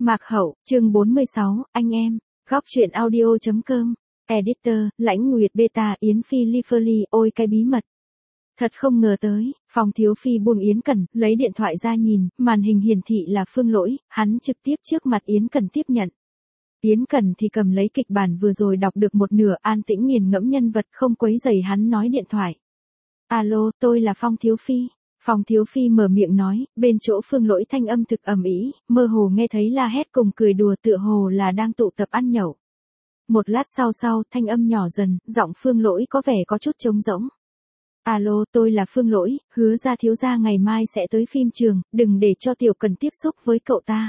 Mạc Hậu, chương 46, anh em, góc truyện audio.com, editor, Lãnh Nguyệt Beta, Yến Phi Liferly, ôi cái bí mật. Thật không ngờ tới, Phong Thiếu Phi buông Yến Cần, lấy điện thoại ra nhìn, màn hình hiển thị là Phương Lỗi, hắn trực tiếp trước mặt Yến Cần tiếp nhận. Yến Cần thì cầm lấy kịch bản vừa rồi đọc được một nửa, an tĩnh nghiền ngẫm nhân vật, không quấy rầy hắn nói điện thoại. Alo, tôi là Phong Thiếu Phi. Phong Thiếu Phi mở miệng nói, bên chỗ Phương Lỗi thanh âm thực ầm ĩ, mơ hồ nghe thấy la hét cùng cười đùa tựa hồ là đang tụ tập ăn nhậu. Một lát sau, thanh âm nhỏ dần, giọng Phương Lỗi có vẻ có chút trống rỗng. Alo, tôi là Phương Lỗi, hứa ra thiếu gia ngày mai sẽ tới phim trường, đừng để cho Tiểu Cần tiếp xúc với cậu ta.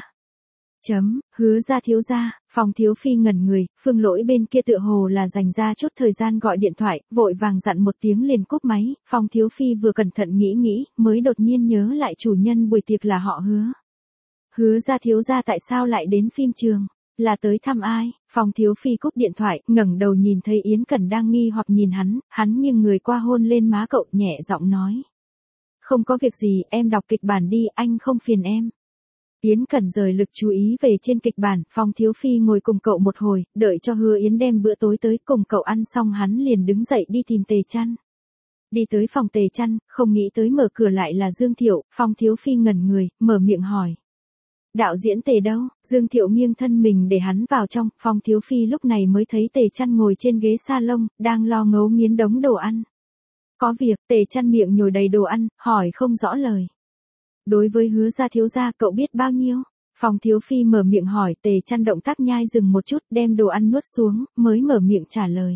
Hứa ra thiếu gia, Phong Thiếu Phi ngẩn người, Phương Lỗi bên kia tựa hồ là dành ra chút thời gian gọi điện thoại, vội vàng dặn một tiếng liền cúp máy, Phong Thiếu Phi vừa cẩn thận nghĩ, mới đột nhiên nhớ lại chủ nhân buổi tiệc là họ Hứa. Hứa ra thiếu gia tại sao lại đến phim trường? Là tới thăm ai? Phong Thiếu Phi cúp điện thoại, ngẩng đầu nhìn thấy Yến Cần đang nghi hoặc nhìn hắn nghiêng người qua hôn lên má cậu, nhẹ giọng nói. Không có việc gì, em đọc kịch bản đi, anh không phiền em. Yến Cần rời lực chú ý về trên kịch bản, Phong Thiếu Phi ngồi cùng cậu một hồi, đợi cho Hứa Yến đem bữa tối tới, cùng cậu ăn xong hắn liền đứng dậy đi tìm Tề Chăn. Đi tới phòng Tề Chăn, không nghĩ tới mở cửa lại là Dương Thiệu, Phong Thiếu Phi ngẩn người, mở miệng hỏi. Đạo diễn Tề đâu? Dương Thiệu nghiêng thân mình để hắn vào trong, Phong Thiếu Phi lúc này mới thấy Tề Chăn ngồi trên ghế salon, đang lo ngấu nghiến đống đồ ăn. Có việc, Tề Chăn miệng nhồi đầy đồ ăn, hỏi không rõ lời. Đối với Hứa ra thiếu gia cậu biết bao nhiêu? Phong Thiếu Phi mở miệng hỏi, Tề Chăn động tác nhai dừng một chút, đem đồ ăn nuốt xuống, mới mở miệng trả lời.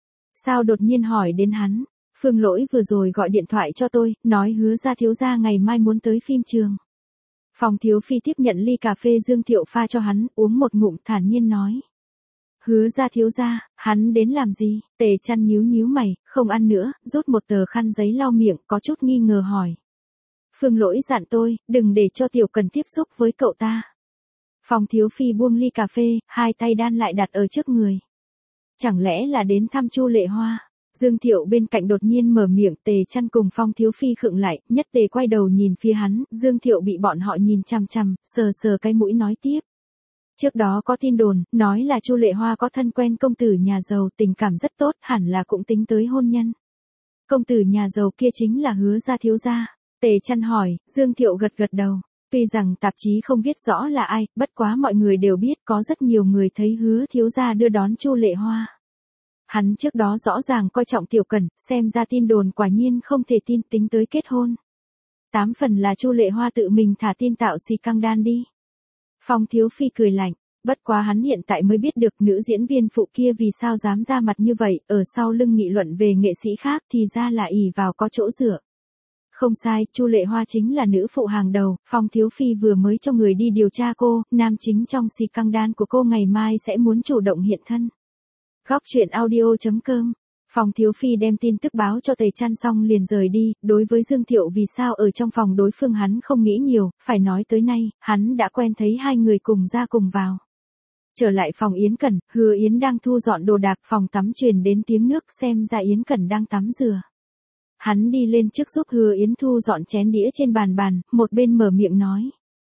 Sao đột nhiên hỏi đến hắn? Phương Lỗi vừa rồi gọi điện thoại cho tôi, nói Hứa ra thiếu gia ngày mai muốn tới phim trường. Phong Thiếu Phi tiếp nhận ly cà phê Dương Thiệu pha cho hắn, uống một ngụm thản nhiên nói. Hứa ra thiếu gia, hắn đến làm gì? Tề Chăn nhíu mày, không ăn nữa, rút một tờ khăn giấy lau miệng, có chút nghi ngờ hỏi. Phương Lỗi dặn tôi, đừng để cho Tiểu Cần tiếp xúc với cậu ta. Phong Thiếu Phi buông ly cà phê, hai tay đan lại đặt ở trước người. Chẳng lẽ là đến thăm Chu Lệ Hoa? Dương Thiệu bên cạnh đột nhiên mở miệng, Tề Chăn cùng Phong Thiếu Phi khựng lại, nhất tề quay đầu nhìn phía hắn, Dương Thiệu bị bọn họ nhìn chằm chằm, sờ cái mũi nói tiếp. Trước đó có tin đồn, nói là Chu Lệ Hoa có thân quen công tử nhà giàu, tình cảm rất tốt, hẳn là cũng tính tới hôn nhân. Công tử nhà giàu kia chính là Hứa ra thiếu gia. Tề Chăn hỏi, Dương Thiệu gật đầu. Tuy rằng tạp chí không viết rõ là ai, bất quá mọi người đều biết có rất nhiều người thấy Hứa thiếu gia đưa đón Chu Lệ Hoa. Hắn trước đó rõ ràng coi trọng Tiểu Cần, xem ra tin đồn quả nhiên không thể tin, tính tới kết hôn. 8 phần là Chu Lệ Hoa tự mình thả tin tạo xì căng đan đi. Phong Thiếu Phi cười lạnh, bất quá hắn hiện tại mới biết được nữ diễn viên phụ kia vì sao dám ra mặt như vậy, ở sau lưng nghị luận về nghệ sĩ khác thì ra là ỷ vào có chỗ dựa. Không sai, Chu Lệ Hoa chính là nữ phụ hàng đầu, Phong Thiếu Phi vừa mới cho người đi điều tra cô, nam chính trong xì căng đan của cô ngày mai sẽ muốn chủ động hiện thân. Góc truyện audio.com. Phong Thiếu Phi đem tin tức báo cho Tề Chăn xong liền rời đi, đối với Dương Thiệu vì sao ở trong phòng đối phương hắn không nghĩ nhiều, phải nói tới nay, hắn đã quen thấy hai người cùng ra cùng vào. Trở lại phòng Yến Cần, Hứa Yến đang thu dọn đồ đạc, phòng tắm truyền đến tiếng nước, xem ra Yến Cần đang tắm rửa. Hắn đi lên trước giúp Hứa Yến thu dọn chén đĩa trên bàn, một bên mở miệng nói.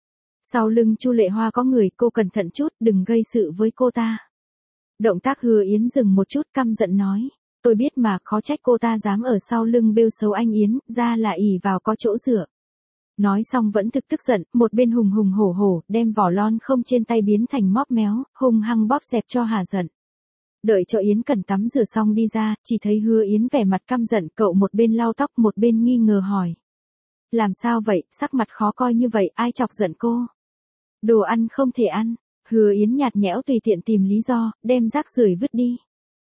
Sau lưng Chu Lệ Hoa có người, cô cẩn thận chút, đừng gây sự với cô ta. Động tác Hứa Yến dừng một chút, căm giận nói. Tôi biết mà, khó trách cô ta dám ở sau lưng bêu xấu anh Yến, ra là ỷ vào có chỗ dựa. Nói xong vẫn tức giận, một bên hùng hổ, đem vỏ lon không trên tay biến thành móp méo, hung hăng bóp xẹp cho hà giận. Đợi cho Yến Cần tắm rửa xong đi ra, chỉ thấy Hứa Yến vẻ mặt căm giận, cậu một bên lau tóc một bên nghi ngờ hỏi. Làm sao vậy, sắc mặt khó coi như vậy, ai chọc giận cô? Đồ ăn không thể ăn. Hứa Yến nhạt nhẽo tùy tiện tìm lý do, đem rác rưởi vứt đi.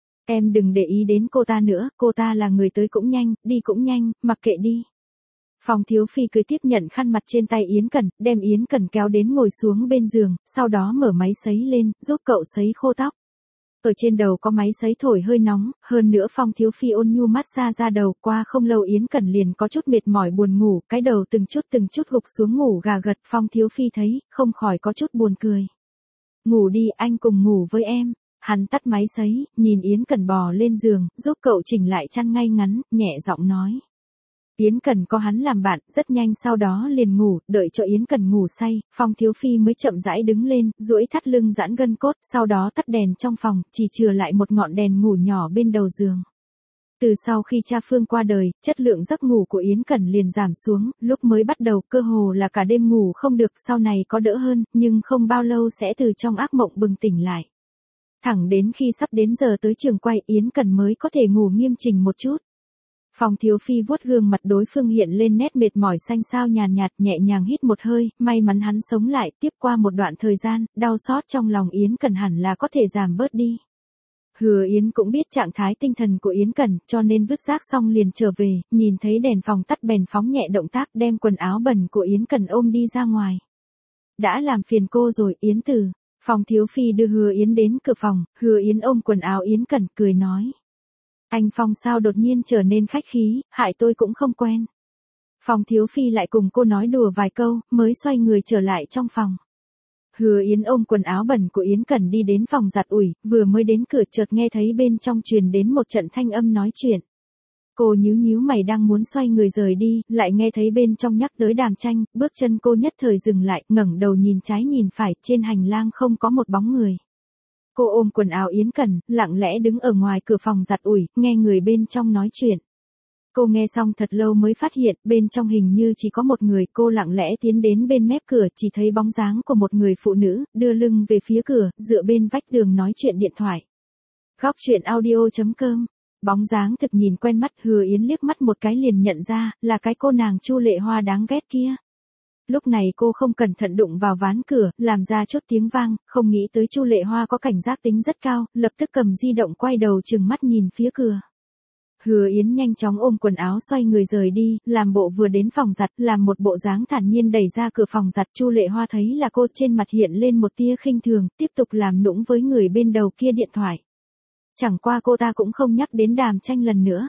Em đừng để ý đến cô ta nữa, cô ta là người tới cũng nhanh, đi cũng nhanh, mặc kệ đi. Phong Thiếu Phi cười tiếp nhận khăn mặt trên tay Yến Cần, đem Yến Cần kéo đến ngồi xuống bên giường, sau đó mở máy sấy lên, giúp cậu sấy khô tóc. Ở trên đầu có máy sấy thổi hơi nóng, hơn nữa Phong Thiếu Phi ôn nhu massage ra đầu, qua không lâu Yến Cần liền có chút mệt mỏi buồn ngủ, cái đầu từng chút gục xuống ngủ gà gật, Phong Thiếu Phi thấy, không khỏi có chút buồn cười. Ngủ đi, anh cùng ngủ với em. Hắn tắt máy sấy, nhìn Yến Cần bò lên giường, giúp cậu chỉnh lại chăn ngay ngắn, nhẹ giọng nói. Yến Cần có hắn làm bạn, rất nhanh sau đó liền ngủ, đợi cho Yến Cần ngủ say, Phong Thiếu Phi mới chậm rãi đứng lên, duỗi thắt lưng giãn gân cốt, sau đó tắt đèn trong phòng, chỉ chừa lại một ngọn đèn ngủ nhỏ bên đầu giường. Từ sau khi cha Phương qua đời, chất lượng giấc ngủ của Yến Cần liền giảm xuống, lúc mới bắt đầu cơ hồ là cả đêm ngủ không được, sau này có đỡ hơn, nhưng không bao lâu sẽ từ trong ác mộng bừng tỉnh lại. Thẳng đến khi sắp đến giờ tới trường quay, Yến Cần mới có thể ngủ nghiêm chỉnh một chút. Phong Thiếu Phi vuốt gương mặt đối phương hiện lên nét mệt mỏi xanh xao nhàn nhạt, nhẹ nhàng hít một hơi, may mắn hắn sống lại, tiếp qua một đoạn thời gian, đau xót trong lòng Yến Cần hẳn là có thể giảm bớt đi. Hứa Yến cũng biết trạng thái tinh thần của Yến Cần, cho nên vứt rác xong liền trở về, nhìn thấy đèn phòng tắt bèn phóng nhẹ động tác đem quần áo bẩn của Yến Cần ôm đi ra ngoài. Đã làm phiền cô rồi, Yến Tử. Phong Thiếu Phi đưa Hứa Yến đến cửa phòng, Hứa Yến ôm quần áo Yến Cần, cười nói. Anh Phong sao đột nhiên trở nên khách khí, hại tôi cũng không quen. Phong Thiếu Phi lại cùng cô nói đùa vài câu, mới xoay người trở lại trong phòng. Hứa Yến ôm quần áo bẩn của Yến Cần đi đến phòng giặt ủi, vừa mới đến cửa chợt nghe thấy bên trong truyền đến một trận thanh âm nói chuyện. Cô nhíu nhíu mày đang muốn xoay người rời đi, lại nghe thấy bên trong nhắc tới Đàm Tranh, bước chân cô nhất thời dừng lại, ngẩng đầu nhìn trái nhìn phải, trên hành lang không có một bóng người. Cô ôm quần áo Yến Cần, lặng lẽ đứng ở ngoài cửa phòng giặt ủi, nghe người bên trong nói chuyện. Cô nghe xong thật lâu mới phát hiện, bên trong hình như chỉ có một người, cô lặng lẽ tiến đến bên mép cửa, chỉ thấy bóng dáng của một người phụ nữ, đưa lưng về phía cửa, dựa bên vách tường nói chuyện điện thoại. Góc truyện audio.com. Bóng dáng thực nhìn quen mắt, Hứa Yến liếc mắt một cái liền nhận ra, là cái cô nàng Chu Lệ Hoa đáng ghét kia. Lúc này cô không cẩn thận đụng vào ván cửa, làm ra chút tiếng vang, không nghĩ tới Chu Lệ Hoa có cảnh giác tính rất cao, lập tức cầm di động quay đầu trừng mắt nhìn phía cửa. Hứa Yến nhanh chóng ôm quần áo xoay người rời đi, làm bộ vừa đến phòng giặt, làm một bộ dáng thản nhiên đẩy ra cửa phòng giặt. Chu Lệ Hoa thấy là cô, trên mặt hiện lên một tia khinh thường, tiếp tục làm nũng với người bên đầu kia điện thoại. Chẳng qua cô ta cũng không nhắc đến Đàm Tranh lần nữa.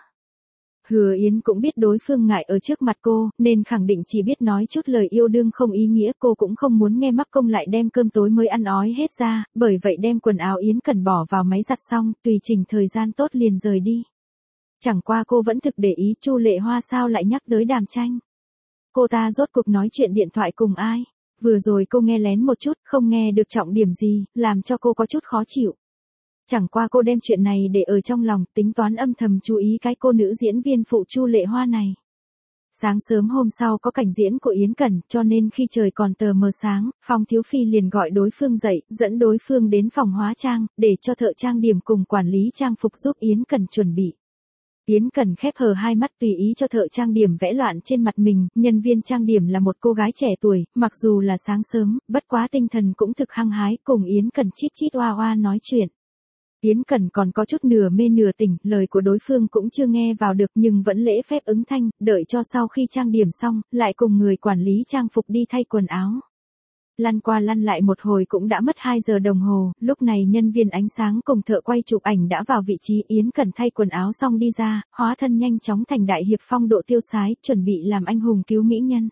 Hứa Yến cũng biết đối phương ngại ở trước mặt cô, nên khẳng định chỉ biết nói chút lời yêu đương không ý nghĩa, cô cũng không muốn nghe mắc công lại đem cơm tối mới ăn ói hết ra, bởi vậy đem quần áo Yến Cần bỏ vào máy giặt xong, tùy chỉnh thời gian tốt liền rời đi. Chẳng qua cô vẫn thực để ý Chu Lệ Hoa sao lại nhắc tới Đàm Tranh. Cô ta rốt cuộc nói chuyện điện thoại cùng ai? Vừa rồi cô nghe lén một chút, không nghe được trọng điểm gì, làm cho cô có chút khó chịu. Chẳng qua cô đem chuyện này để ở trong lòng, tính toán âm thầm chú ý cái cô nữ diễn viên phụ Chu Lệ Hoa này. Sáng sớm hôm sau có cảnh diễn của Yến Cần, cho nên khi trời còn tờ mờ sáng, Phong Thiếu Phi liền gọi đối phương dậy, dẫn đối phương đến phòng hóa trang, để cho thợ trang điểm cùng quản lý trang phục giúp Yến Cần chuẩn bị. Yến Cần khép hờ hai mắt tùy ý cho thợ trang điểm vẽ loạn trên mặt mình, nhân viên trang điểm là một cô gái trẻ tuổi, mặc dù là sáng sớm, bất quá tinh thần cũng thực hăng hái, cùng Yến Cần chít chít oa oa nói chuyện. Yến Cần còn có chút nửa mê nửa tỉnh, lời của đối phương cũng chưa nghe vào được nhưng vẫn lễ phép ứng thanh, đợi cho sau khi trang điểm xong, lại cùng người quản lý trang phục đi thay quần áo. Lăn qua lăn lại một hồi cũng đã mất 2 giờ đồng hồ, lúc này nhân viên ánh sáng cùng thợ quay chụp ảnh đã vào vị trí. Yến Cần thay quần áo xong đi ra, hóa thân nhanh chóng thành đại hiệp phong độ tiêu sái, chuẩn bị làm anh hùng cứu mỹ nhân.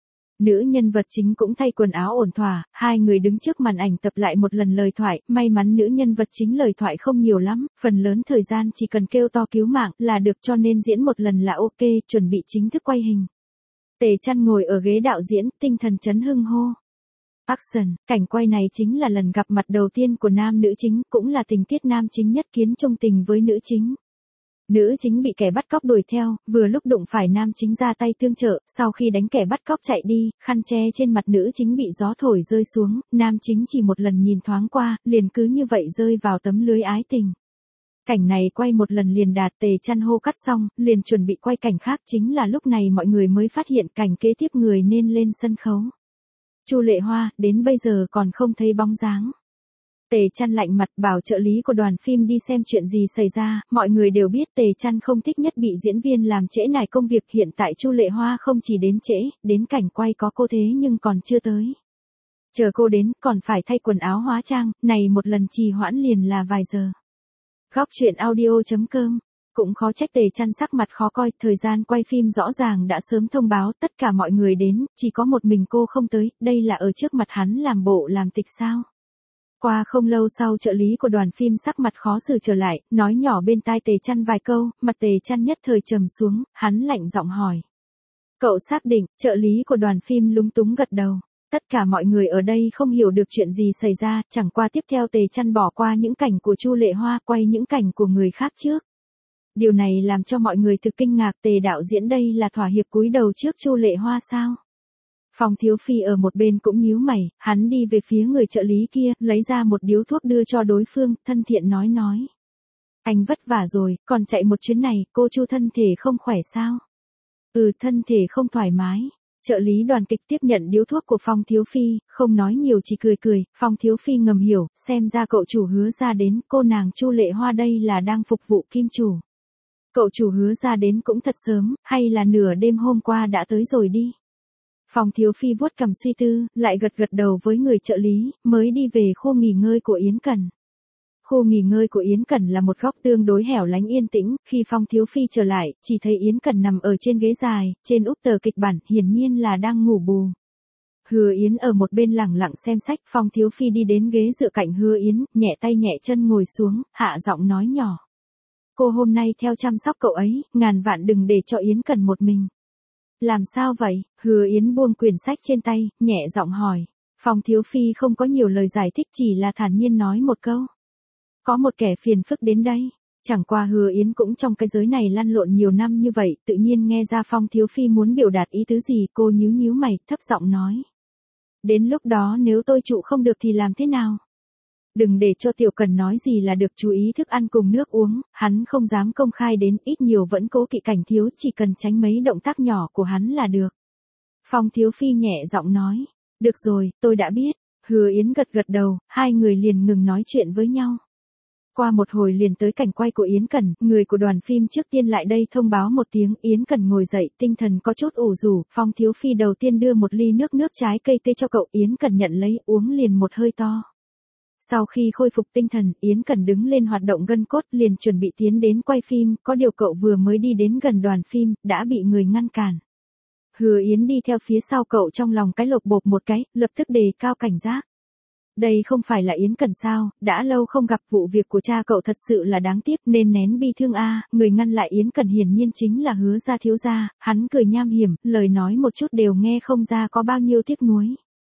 Nữ nhân vật chính cũng thay quần áo ổn thỏa, hai người đứng trước màn ảnh tập lại một lần lời thoại, may mắn nữ nhân vật chính lời thoại không nhiều lắm, phần lớn thời gian chỉ cần kêu to cứu mạng là được, cho nên diễn một lần là ok, chuẩn bị chính thức quay hình. Tề Chăn ngồi ở ghế đạo diễn, tinh thần chấn hưng hô. Action, cảnh quay này chính là lần gặp mặt đầu tiên của nam nữ chính, cũng là tình tiết nam chính nhất kiến chung tình với nữ chính. Nữ chính bị kẻ bắt cóc đuổi theo, vừa lúc đụng phải nam chính ra tay tương trợ, sau khi đánh kẻ bắt cóc chạy đi, khăn che trên mặt nữ chính bị gió thổi rơi xuống, nam chính chỉ một lần nhìn thoáng qua, liền cứ như vậy rơi vào tấm lưới ái tình. Cảnh này quay một lần liền đạt. Tề Chăn hô cắt xong, liền chuẩn bị quay cảnh khác, chính là lúc này mọi người mới phát hiện cảnh kế tiếp người nên lên sân khấu. Chu Lệ Hoa, đến bây giờ còn không thấy bóng dáng. Tề Chăn lạnh mặt bảo trợ lý của đoàn phim đi xem chuyện gì xảy ra, mọi người đều biết Tề Chăn không thích nhất bị diễn viên làm trễ nải công việc, hiện tại Chu Lệ Hoa không chỉ đến trễ, đến cảnh quay có cô thế nhưng còn chưa tới. Chờ cô đến, còn phải thay quần áo hóa trang, này một lần trì hoãn liền là vài giờ. Góc truyện audio.com. Cũng khó trách Tề Chăn sắc mặt khó coi, thời gian quay phim rõ ràng đã sớm thông báo, tất cả mọi người đến, chỉ có một mình cô không tới, đây là ở trước mặt hắn làm bộ làm tịch sao? Qua không lâu sau trợ lý của đoàn phim sắc mặt khó xử trở lại, nói nhỏ bên tai Tề Chăn vài câu, mặt Tề Chăn nhất thời trầm xuống, hắn lạnh giọng hỏi. Cậu xác định, trợ lý của đoàn phim lúng túng gật đầu. Tất cả mọi người ở đây không hiểu được chuyện gì xảy ra, chẳng qua tiếp theo Tề Chăn bỏ qua những cảnh của Chu Lệ Hoa, quay những cảnh của người khác trước. Điều này làm cho mọi người thực kinh ngạc, Tề đạo diễn đây là thỏa hiệp cúi đầu trước Chu Lệ Hoa sao? Phong Thiếu Phi ở một bên cũng nhíu mày, hắn đi về phía người trợ lý kia, lấy ra một điếu thuốc đưa cho đối phương, thân thiện nói. Anh vất vả rồi, còn chạy một chuyến này, cô Chu thân thể không khỏe sao? Thân thể không thoải mái. Trợ lý đoàn kịch tiếp nhận điếu thuốc của Phong Thiếu Phi, không nói nhiều chỉ cười, Phong Thiếu Phi ngầm hiểu, xem ra cậu chủ Hứa ra đến, cô nàng Chu Lệ Hoa đây là đang phục vụ kim chủ. Cậu chủ Hứa ra đến cũng thật sớm, hay là nửa đêm hôm qua đã tới rồi đi. Phong Thiếu Phi vuốt cằm suy tư, lại gật đầu với người trợ lý, mới đi về khu nghỉ ngơi của Yến Cẩn. Khu nghỉ ngơi của Yến Cẩn là một góc tương đối hẻo lánh yên tĩnh, khi Phong Thiếu Phi trở lại, chỉ thấy Yến Cẩn nằm ở trên ghế dài, trên úp tờ kịch bản, hiển nhiên là đang ngủ bù. Hứa Yến ở một bên lẳng lặng xem sách, Phong Thiếu Phi đi đến ghế dựa cạnh Hứa Yến, nhẹ tay nhẹ chân ngồi xuống, hạ giọng nói nhỏ. Cô hôm nay theo chăm sóc cậu ấy, ngàn vạn đừng để cho Yến Cẩn một mình. Làm sao vậy? Hứa Yến buông quyển sách trên tay, nhẹ giọng hỏi. Phong Thiếu Phi không có nhiều lời giải thích, chỉ là thản nhiên nói một câu. Có một kẻ phiền phức đến đây. Chẳng qua Hứa Yến cũng trong cái giới này lăn lộn nhiều năm như vậy, tự nhiên nghe ra Phong Thiếu Phi muốn biểu đạt ý tứ gì, cô nhíu mày, thấp giọng nói. Đến lúc đó nếu tôi trụ không được thì làm thế nào? Đừng để cho Tiểu Cần nói gì là được, chú ý thức ăn cùng nước uống, hắn không dám công khai đến, ít nhiều vẫn cố kỵ Cảnh Thiếu, chỉ cần tránh mấy động tác nhỏ của hắn là được. Phong Thiếu Phi nhẹ giọng nói. Được rồi, tôi đã biết. Hứa Yến gật đầu, hai người liền ngừng nói chuyện với nhau. Qua một hồi liền tới cảnh quay của Yến Cẩn, người của đoàn phim trước tiên lại đây thông báo một tiếng, Yến Cẩn ngồi dậy, tinh thần có chút ủ rũ, Phong Thiếu Phi đầu tiên đưa một ly nước trái cây tê cho cậu, Yến Cẩn nhận lấy, uống liền một hơi to. Sau khi khôi phục tinh thần, Yến Cẩn đứng lên hoạt động gân cốt, liền chuẩn bị tiến đến quay phim, có điều cậu vừa mới đi đến gần đoàn phim, đã bị người ngăn cản. Hứa Yến đi theo phía sau cậu, trong lòng cái lột bột một cái, lập tức đề cao cảnh giác. Đây không phải là Yến Cẩn sao, đã lâu không gặp, vụ việc của cha cậu thật sự là đáng tiếc, nên nén bi thương a. Người ngăn lại Yến Cẩn hiển nhiên chính là Hứa gia thiếu gia, hắn cười nham hiểm, lời nói một chút đều nghe không ra có bao nhiêu tiếc nuối.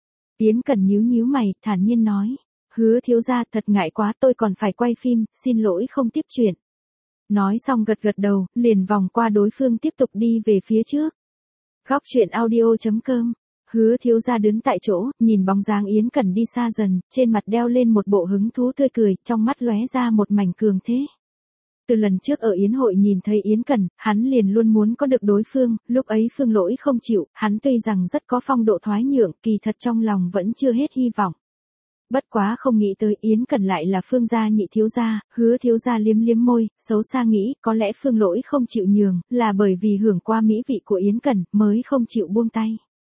Yến Cẩn nhíu mày, thản nhiên nói. Hứa thiếu gia, thật ngại quá, tôi còn phải quay phim, xin lỗi không tiếp chuyện. Nói xong gật đầu, liền vòng qua đối phương tiếp tục đi về phía trước. Góc truyện audio.com. Hứa thiếu gia đứng tại chỗ, nhìn bóng dáng Yến Cẩn đi xa dần, trên mặt đeo lên một bộ hứng thú tươi cười, trong mắt lóe ra một mảnh cường thế. Từ lần trước ở Yến hội nhìn thấy Yến Cẩn, hắn liền luôn muốn có được đối phương, lúc ấy Phương Lỗi không chịu, hắn tuy rằng rất có phong độ thoái nhượng, kỳ thật trong lòng vẫn chưa hết hy vọng. Bất quá không nghĩ tới Yến Cẩn lại là Phương gia nhị thiếu gia, Hứa thiếu gia liếm môi, xấu xa nghĩ, có lẽ Phương Lỗi không chịu nhường, là bởi vì hưởng qua mỹ vị của Yến Cẩn, mới không chịu buông tay.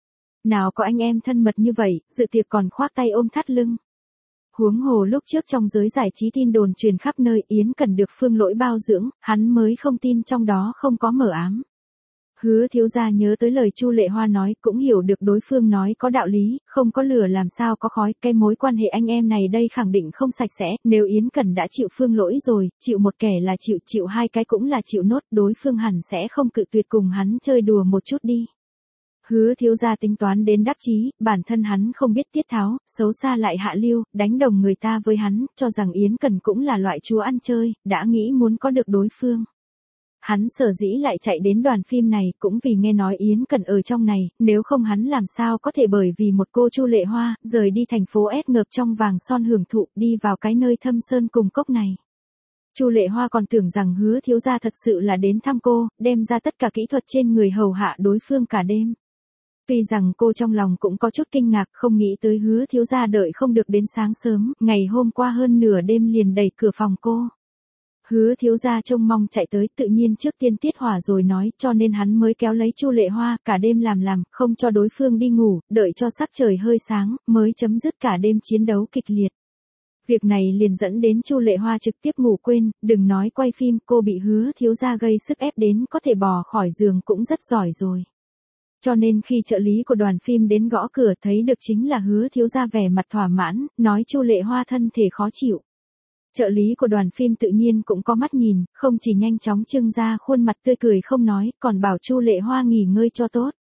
Nào có anh em thân mật như vậy, dự tiệc còn khoác tay ôm thắt lưng. Huống hồ lúc trước trong giới giải trí tin đồn truyền khắp nơi, Yến Cẩn được Phương Lỗi bao dưỡng, hắn mới không tin trong đó không có mờ ám. Hứa thiếu gia nhớ tới lời Chu Lệ Hoa nói, cũng hiểu được đối phương nói có đạo lý, không có lửa làm sao có khói, cái mối quan hệ anh em này đây khẳng định không sạch sẽ, nếu Yến Cẩn đã chịu Phương Lỗi rồi, chịu một kẻ là chịu hai cái cũng là chịu nốt, đối phương hẳn sẽ không cự tuyệt cùng hắn chơi đùa một chút đi. Hứa thiếu gia tính toán đến đắc chí, bản thân hắn không biết tiết tháo, xấu xa lại hạ lưu, đánh đồng người ta với hắn, cho rằng Yến Cẩn cũng là loại chúa ăn chơi, đã nghĩ muốn có được đối phương. Hắn sở dĩ lại chạy đến đoàn phim này cũng vì nghe nói Yến Cẩn ở trong này, nếu không hắn làm sao có thể bởi vì một cô Chu Lệ Hoa, rời đi thành phố S ngợp trong vàng son hưởng thụ, đi vào cái nơi thâm sơn cùng cốc này. Chu Lệ Hoa còn tưởng rằng Hứa thiếu gia thật sự là đến thăm cô, đem ra tất cả kỹ thuật trên người hầu hạ đối phương cả đêm. Tuy rằng cô trong lòng cũng có chút kinh ngạc, không nghĩ tới Hứa thiếu gia đợi không được đến sáng sớm, ngày hôm qua hơn nửa đêm liền đẩy cửa phòng cô. Hứa thiếu gia trông mong chạy tới, tự nhiên trước tiên tiết hỏa rồi nói, cho nên hắn mới kéo lấy Chu Lệ Hoa, cả đêm làm, không cho đối phương đi ngủ, đợi cho sắc trời hơi sáng, mới chấm dứt cả đêm chiến đấu kịch liệt. Việc này liền dẫn đến Chu Lệ Hoa trực tiếp ngủ quên, đừng nói quay phim, cô bị Hứa thiếu gia gây sức ép đến có thể bò khỏi giường cũng rất giỏi rồi. Cho nên khi trợ lý của đoàn phim đến gõ cửa thấy được chính là Hứa thiếu gia vẻ mặt thỏa mãn, nói Chu Lệ Hoa thân thể khó chịu. Trợ lý của đoàn phim tự nhiên cũng có mắt nhìn, không chỉ nhanh chóng trưng ra khuôn mặt tươi cười không nói, còn bảo Chu Lệ Hoa nghỉ ngơi cho tốt.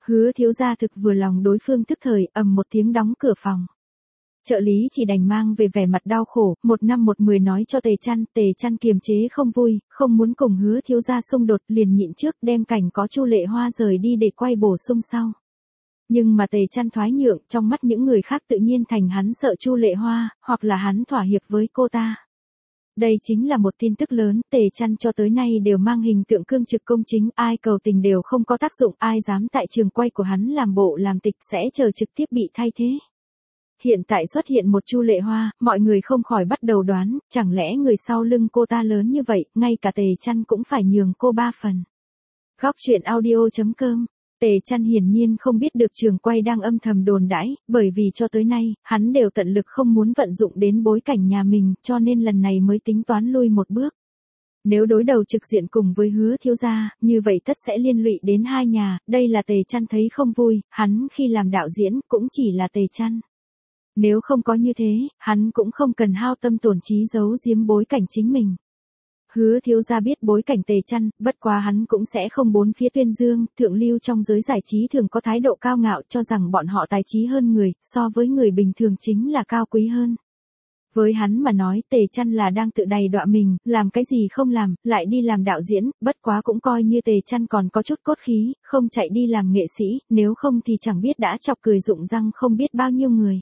Hứa thiếu gia thực vừa lòng đối phương tức thời, ầm một tiếng đóng cửa phòng. Trợ lý chỉ đành mang về vẻ mặt đau khổ, 1/110 nói cho Tề Chăn kiềm chế không vui, không muốn cùng Hứa thiếu gia xung đột, liền nhịn trước đem cảnh có Chu Lệ Hoa rời đi để quay bổ sung sau. Nhưng mà Tề Chăn thoái nhượng, trong mắt những người khác tự nhiên thành hắn sợ Chu Lệ Hoa, hoặc là hắn thỏa hiệp với cô ta. Đây chính là một tin tức lớn, Tề Chăn cho tới nay đều mang hình tượng cương trực công chính, ai cầu tình đều không có tác dụng, ai dám tại trường quay của hắn làm bộ làm tịch sẽ chờ trực tiếp bị thay thế. Hiện tại xuất hiện một Chu Lệ Hoa, mọi người không khỏi bắt đầu đoán, chẳng lẽ người sau lưng cô ta lớn như vậy, ngay cả Tề Chăn cũng phải nhường cô 3 phần. Góc truyện audio.com. Tề Chăn hiển nhiên không biết được trường quay đang âm thầm đồn đãi, bởi vì cho tới nay, hắn đều tận lực không muốn vận dụng đến bối cảnh nhà mình, cho nên lần này mới tính toán lui một bước. Nếu đối đầu trực diện cùng với Hứa thiếu gia, như vậy tất sẽ liên lụy đến hai nhà, đây là Tề Chăn thấy không vui, hắn khi làm đạo diễn cũng chỉ là Tề Chăn. Nếu không có như thế, hắn cũng không cần hao tâm tổn trí giấu giếm bối cảnh chính mình. Hứa thiếu gia biết bối cảnh Tề Chăn, bất quá hắn cũng sẽ không bốn phía tuyên dương, thượng lưu trong giới giải trí thường có thái độ cao ngạo cho rằng bọn họ tài trí hơn người, so với người bình thường chính là cao quý hơn. Với hắn mà nói Tề Chăn là đang tự đày đọa mình, làm cái gì không làm, lại đi làm đạo diễn, bất quá cũng coi như Tề Chăn còn có chút cốt khí, không chạy đi làm nghệ sĩ, nếu không thì chẳng biết đã chọc cười rụng răng không biết bao nhiêu người.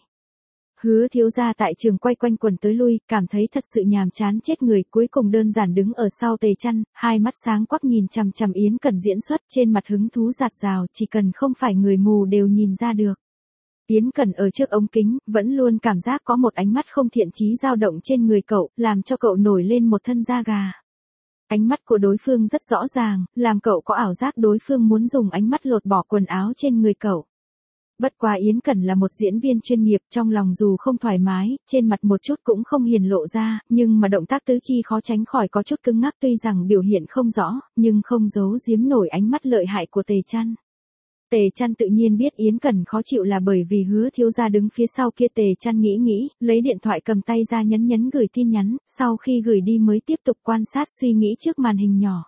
Hứa thiếu gia tại trường quay quanh quần tới lui, cảm thấy thật sự nhàm chán chết người, cuối cùng đơn giản đứng ở sau Tề Chăn, hai mắt sáng quắc nhìn chằm chằm Yến Cẩn diễn xuất, trên mặt hứng thú rạt rào, chỉ cần không phải người mù đều nhìn ra được. Yến Cẩn ở trước ống kính, vẫn luôn cảm giác có một ánh mắt không thiện chí dao động trên người cậu, làm cho cậu nổi lên một thân da gà. Ánh mắt của đối phương rất rõ ràng, làm cậu có ảo giác đối phương muốn dùng ánh mắt lột bỏ quần áo trên người cậu. Bất quá Yến Cẩn là một diễn viên chuyên nghiệp, trong lòng dù không thoải mái, trên mặt một chút cũng không hiển lộ ra, nhưng mà động tác tứ chi khó tránh khỏi có chút cứng ngắc, tuy rằng biểu hiện không rõ, nhưng không giấu giếm nổi ánh mắt lợi hại của Tề Chăn. Tề Chăn tự nhiên biết Yến Cẩn khó chịu là bởi vì Hứa thiếu gia đứng phía sau kia. Tề Chăn nghĩ, lấy điện thoại cầm tay ra nhấn gửi tin nhắn, sau khi gửi đi mới tiếp tục quan sát suy nghĩ trước màn hình nhỏ.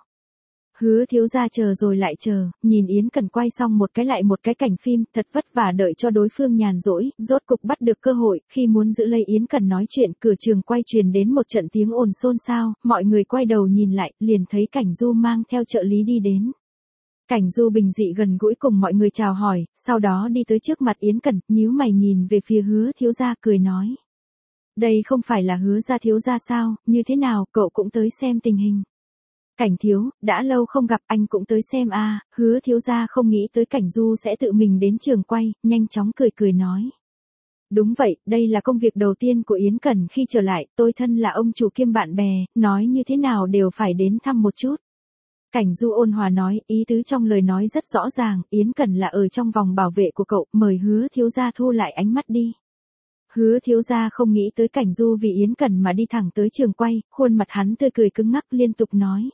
Hứa thiếu gia chờ rồi lại chờ, nhìn Yến Cẩn quay xong một cái lại một cái cảnh phim, thật vất vả đợi cho đối phương nhàn rỗi, rốt cục bắt được cơ hội, khi muốn giữ lấy Yến Cẩn nói chuyện, cửa trường quay truyền đến một trận tiếng ồn xôn xao, mọi người quay đầu nhìn lại, liền thấy Cảnh Du mang theo trợ lý đi đến. Cảnh Du bình dị gần gũi cùng mọi người chào hỏi, sau đó đi tới trước mặt Yến Cẩn, nhíu mày nhìn về phía Hứa thiếu gia cười nói. Đây không phải là Hứa gia thiếu gia sao, như thế nào, cậu cũng tới xem tình hình. Cảnh thiếu, đã lâu không gặp, anh cũng tới xem à. Hứa thiếu gia không nghĩ tới Cảnh Du sẽ tự mình đến trường quay, nhanh chóng cười nói. Đúng vậy, đây là công việc đầu tiên của Yến Cẩn khi trở lại, tôi thân là ông chủ kiêm bạn bè, nói như thế nào đều phải đến thăm một chút. Cảnh Du ôn hòa nói, ý tứ trong lời nói rất rõ ràng, Yến Cẩn là ở trong vòng bảo vệ của cậu, mời Hứa thiếu gia thu lại ánh mắt đi. Hứa thiếu gia không nghĩ tới Cảnh Du vì Yến Cẩn mà đi thẳng tới trường quay, khuôn mặt hắn tươi cười cứng ngắc liên tục nói.